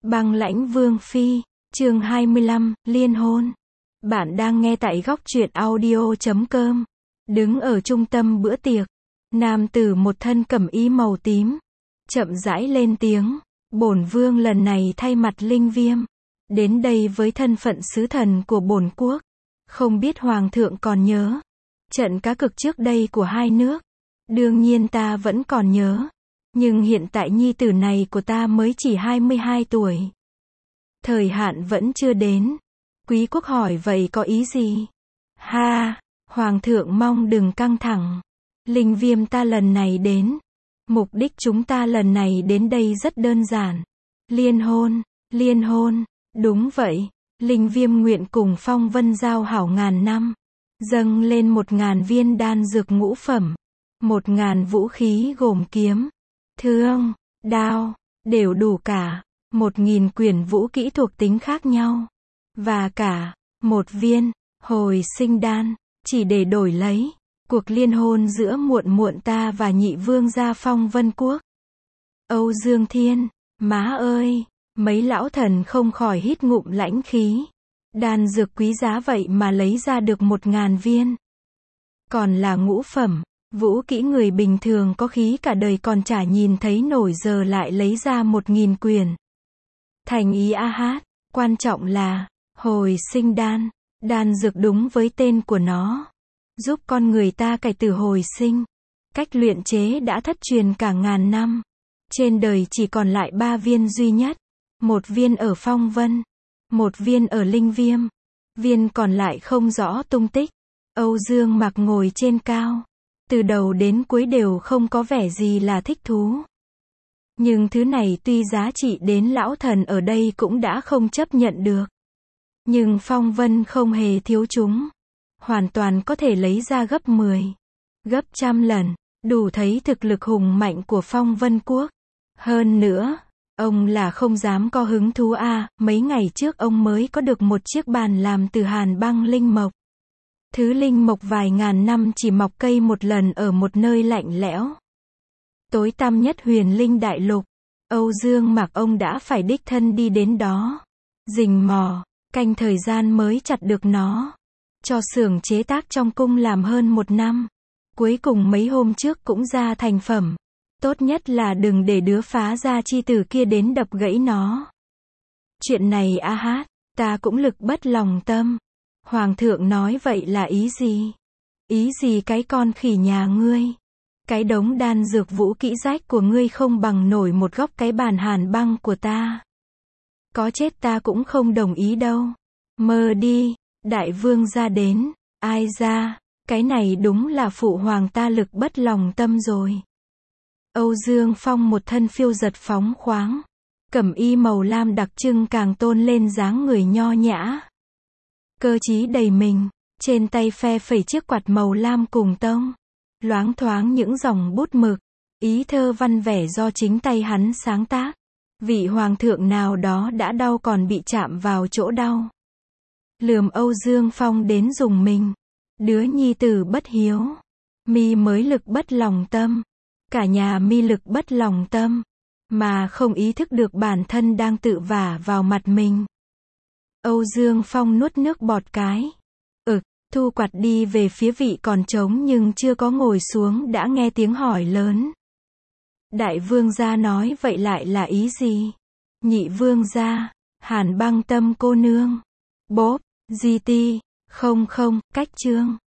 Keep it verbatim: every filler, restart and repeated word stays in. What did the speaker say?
Băng lãnh vương phi, chương hai mươi lăm, liên hôn. Bạn đang nghe tại góc truyện audio chấm com. Đứng ở trung tâm bữa tiệc, nam tử một thân cẩm y màu tím, chậm rãi lên tiếng, bổn vương lần này thay mặt Linh Viêm, đến đây với thân phận sứ thần của bổn quốc. Không biết hoàng thượng còn nhớ trận cá cược trước đây của hai nước. Đương nhiên ta vẫn còn nhớ. Nhưng hiện tại nhi tử này của ta mới chỉ hai mươi hai tuổi. Thời hạn vẫn chưa đến. Quý quốc hỏi vậy có ý gì? Ha, hoàng thượng mong đừng căng thẳng. Linh Viêm ta lần này đến. Mục đích chúng ta lần này đến đây rất đơn giản. Liên hôn, liên hôn, đúng vậy. Linh Viêm nguyện cùng Phong Vân giao hảo ngàn năm. Dâng lên một ngàn viên đan dược ngũ phẩm. Một ngàn vũ khí gồm kiếm, thương, đao, đều đủ cả. Một nghìn quyển vũ kỹ thuộc tính khác nhau. Và cả, một viên, hồi sinh đan, chỉ để đổi lấy cuộc liên hôn giữa muộn muộn ta và nhị vương gia Phong Vân Quốc. Âu Dương Thiên, má ơi, mấy lão thần không khỏi hít ngụm lãnh khí. Đan dược quý giá vậy mà lấy ra được một ngàn viên. Còn là ngũ phẩm. Vũ kỹ người bình thường có khí cả đời còn chả nhìn thấy nổi giờ lại lấy ra một nghìn quyền. Thành ý a hát, quan trọng là, hồi sinh đan, đan dược đúng với tên của nó. Giúp con người ta cải tử hồi sinh. Cách luyện chế đã thất truyền cả ngàn năm. Trên đời chỉ còn lại ba viên duy nhất. Một viên ở Phong Vân. Một viên ở Linh Viêm. Viên còn lại không rõ tung tích. Âu Dương Mặc ngồi trên cao. Từ đầu đến cuối đều không có vẻ gì là thích thú. Nhưng thứ này tuy giá trị đến lão thần ở đây cũng đã không chấp nhận được. Nhưng Phong Vân không hề thiếu chúng. Hoàn toàn có thể lấy ra gấp mười, gấp trăm lần, đủ thấy thực lực hùng mạnh của Phong Vân Quốc. Hơn nữa, ông là không dám có hứng thú a, à, mấy ngày trước ông mới có được một chiếc bàn làm từ hàn băng linh mộc. Thứ linh mộc vài ngàn năm chỉ mọc cây một lần ở một nơi lạnh lẽo. Tối tăm nhất Huyền Linh Đại Lục. Âu Dương Mặc ông đã phải đích thân đi đến đó. Rình mò, canh thời gian mới chặt được nó. Cho xưởng chế tác trong cung làm hơn một năm. Cuối cùng mấy hôm trước cũng ra thành phẩm. Tốt nhất là đừng để đứa phá gia chi tử kia đến đập gãy nó. Chuyện này a hát, ta cũng lực bất lòng tâm. Hoàng thượng nói vậy là ý gì? Ý gì cái con khỉ nhà ngươi? Cái đống đan dược vũ kỹ rách của ngươi không bằng nổi một góc cái bàn hàn băng của ta. Có chết ta cũng không đồng ý đâu. Mơ đi, đại vương ra đến. Ai ra, cái này đúng là phụ hoàng ta lực bất lòng tâm rồi. Âu Dương Phong một thân phiêu giật phóng khoáng. Cẩm y màu lam đặc trưng càng tôn lên dáng người nho nhã. Cơ trí đầy mình, trên tay phe phẩy chiếc quạt màu lam cùng tông. Loáng thoáng những dòng bút mực, ý thơ văn vẻ do chính tay hắn sáng tác. Vị hoàng thượng nào đó đã đau còn bị chạm vào chỗ đau. Lườm Âu Dương Phong đến dùng mình. Đứa nhi tử bất hiếu. Mi mới lực bất lòng tâm. Cả nhà mi lực bất lòng tâm. Mà không ý thức được bản thân đang tự vả vào mặt mình. Âu Dương Phong nuốt nước bọt cái. Ực, thu quạt đi về phía vị còn trống nhưng chưa có ngồi xuống đã nghe tiếng hỏi lớn. Đại vương gia nói vậy lại là ý gì? Nhị vương gia, Hàn Băng Tâm cô nương. Bốp, gi ti, không không, cách chương.